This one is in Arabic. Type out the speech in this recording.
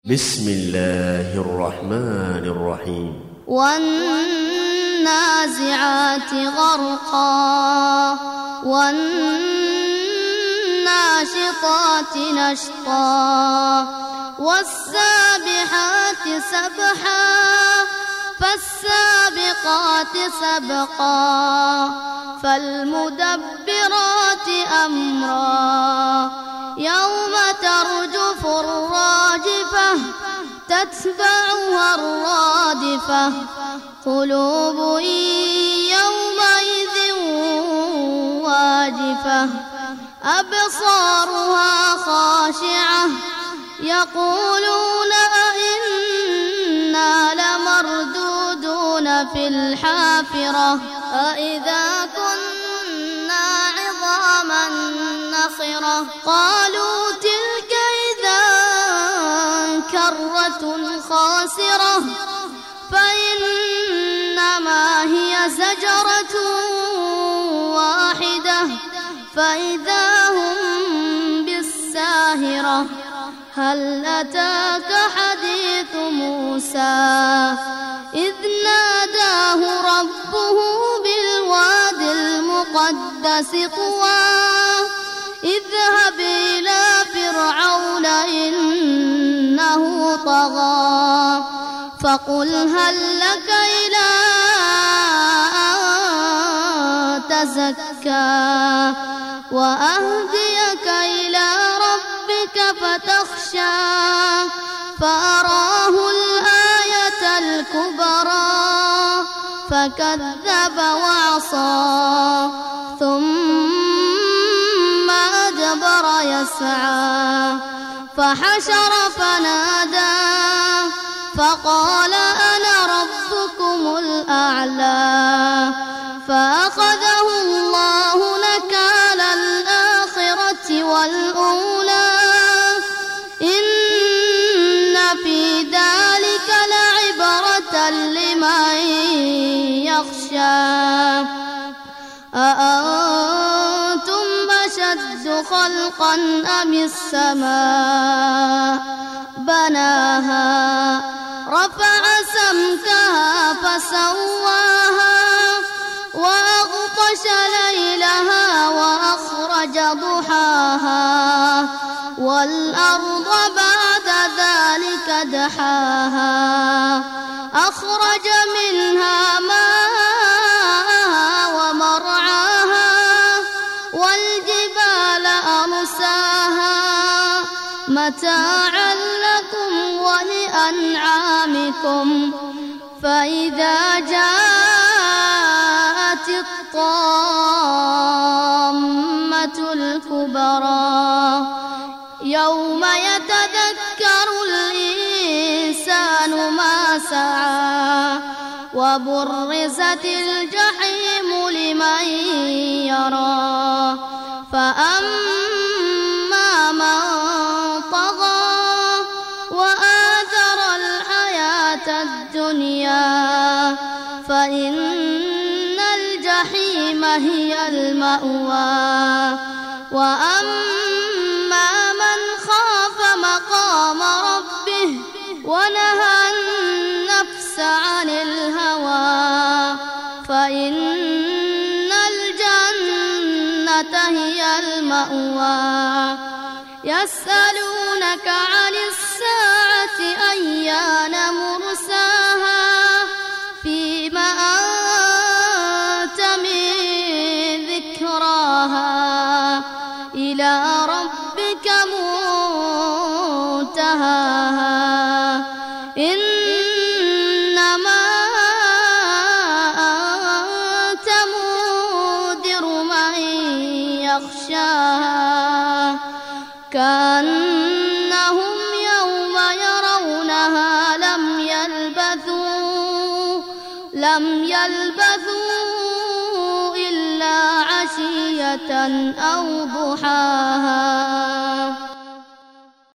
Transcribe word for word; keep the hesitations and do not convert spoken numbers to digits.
بسم الله الرحمن الرحيم والنازعات غرقا والناشطات نشطا والسابحات سبحا فالسابقات سبقا فالمدبرات أمرا يوم ترجف الراجفة تتبعها الرادفة قلوب يومئذ واجفة أبصارها خاشعة يقولون أئنا لمردودون في الحافرة أئذا كنا عظاما نخرة قالوا تلك إذا كرة خاسرة فإنما هي زجرة واحدة فإذا هم بالساهرة هل أتاك حديث موسى إذ ناداه ربه بالواد المقدس طوى اذهب إلى فرعون إنه طغى فقل هل لك إلى أن تزكى وأهديك إلى ربك فتخشى فأراه الآية الكبرى فكذب وعصى ثم أدبر يسعى فحشر فنادى فقال أنا ربكم الأعلى فأخذه الله نكال الآخرة والأولى إن في ذلك لعبرة لمن يخشى أأنتم أشد خلقا أم السماء بناها رفع سمكها فسواها وأغطش ليلها وأخرج ضحاها والأرض بعد ذلك دحاها أخرج منها ماءها ومرعاها والجبال أرساها متاعا لكم ولأنعامكم فإذا جاءت الطامة الكبرى يوم يتذكر الإنسان ما سعى وبرزت الجحيم لمن يرى فأما من طغى وآثر الحياة الدنيا فإن الجحيم هي المأوى وأما من خاف مقام ربه ونهى النفس عن الهوى فإن الجنة هي المأوى يسألونك عن الساعة أيان مرساها فيما أنت من ذكراها إلى ربك منتهاها إنما أنت منذر من يخشاها كأنهم يوم يرونها لم يلبثوا لم يلبثوا إلا عشية أو ضحاها.